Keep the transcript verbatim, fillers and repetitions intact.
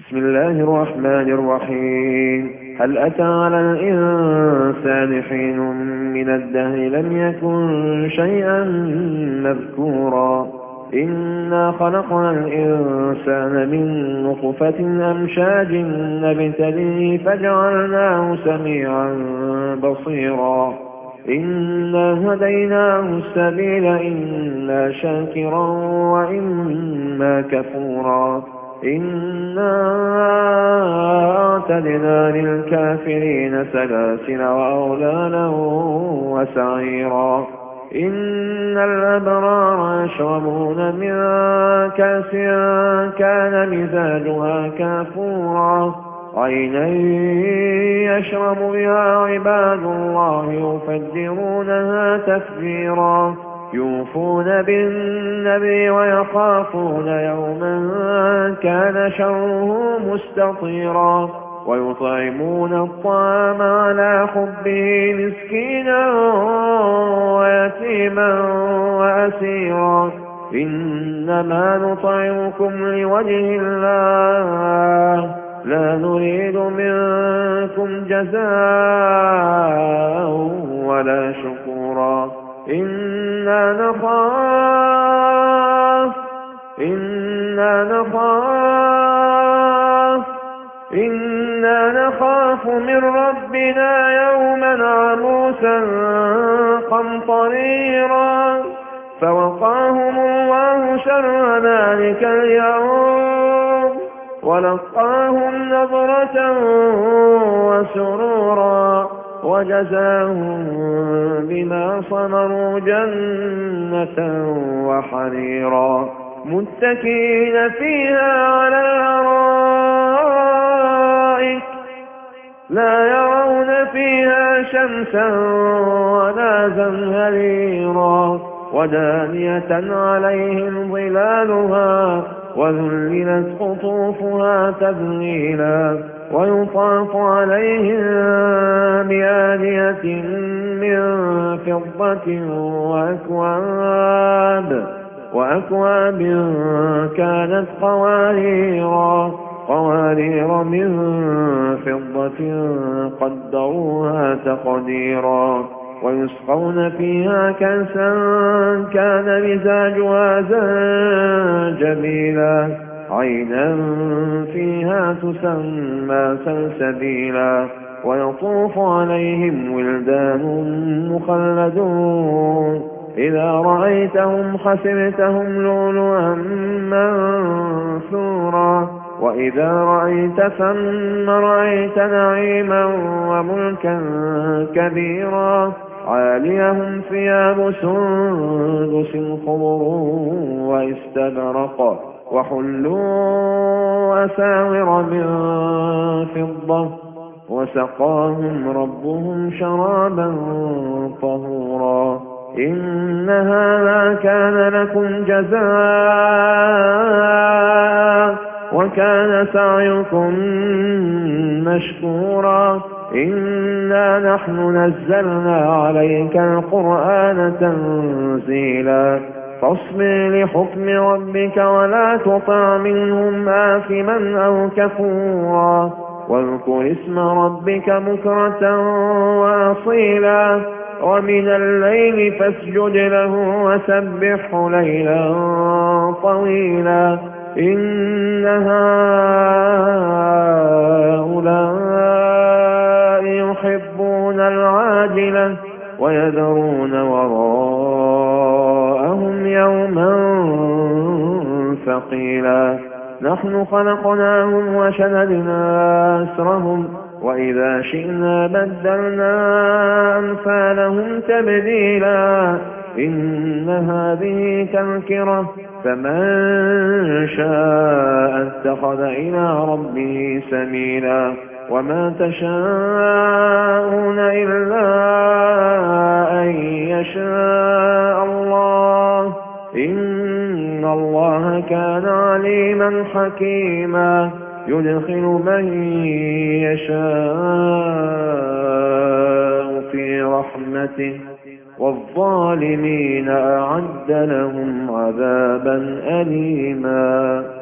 بسم الله الرحمن الرحيم. هل أتى على الإنسان حين من الدهر لم يكن شيئا مذكورا إنا خلقنا الإنسان من نطفة أمشاج نبتليه فجعلناه سميعا بصيرا إنا هديناه السبيل إما شاكرا وإما كفورا إنا أعتدنا للكافرين سلاسل وأغلالا وسعيرا إن الأبرار يشربون من كأس كان مزاجها كافورا عينا يشرب بها عباد الله يفجرونها تفجيرا يوفون بالنبي ويخافون يوما كان شره مستطيرا ويطعمون الطعام على حبه مسكينا ويتيما وأسيرا إنما نطعمكم لوجه الله لا نريد منكم جزاء ولا شكورا إنا نخاف إنا نخاف إنا نخاف من ربنا يوما عبوسا قمطريرا فوقاهم الله شر ذلك اليوم ولقاهم نظرة وسرورا وجزاهم بما صبروا جنة وحريرا متكئين فيها على الأرائك لا يرون فيها شمسا ولا زمهريرا ودانية عليهم ظلالها وذللت قطوفها تذليلا ويطاف عليهم بآنية من فضة وأكواب وأكواب كانت قواريرا قوارير من فضة قدروها تقديرا ويسقون فيها كأسا كان مزاجها زنجبيلا عينا فيها تسمى سلسبيلا ويطوف عليهم ولدان مخلدون إذا رأيتهم حسبتهم لؤلؤا منثورا وإذا رأيت ثم رأيت نعيما وملكا كبيرا عاليهم ثياب سندس خضر واستبرق وحلوا أساور من فضة وسقاهم ربهم شرابا طهورا إن هذا كان لكم جزاء وكان سعيكم مشكورا إنا نحن نزلنا عليك القرآن تنزيلا فاصبر لحكم ربك ولا تطع منهم آثما أو كفورا واذكر اسم ربك بكرة وأصيلا ومن الليل فاسجد له وسبحه ليلا طويلا إن هؤلاء يحبون العاجلة ويذرون وراءهم يوما ثقيلا نحن خلقناهم وشددنا أسرهم وإذا شئنا بدلنا أمثالهم تبديلا إن هذه تذكرة فمن شاء اتخذ إلى ربه سبيلا وما تشاءون إلا أن يشاء الله إن الله كان عليما حكيما يدخل من يشاء في رحمته والظالمين أعد لهم عذابا أليما.